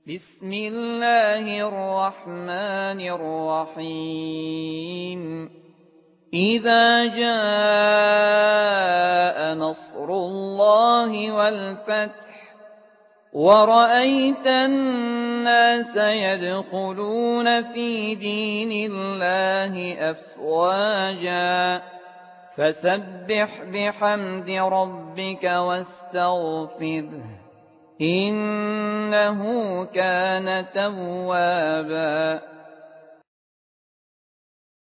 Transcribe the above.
بسم الله الرحمن الرحيم إذا جاء نصر الله والفتح ورأيت الناس يدخلون في دين الله أفواجا فسبح بحمد ربك واستغفره إنه كان توابا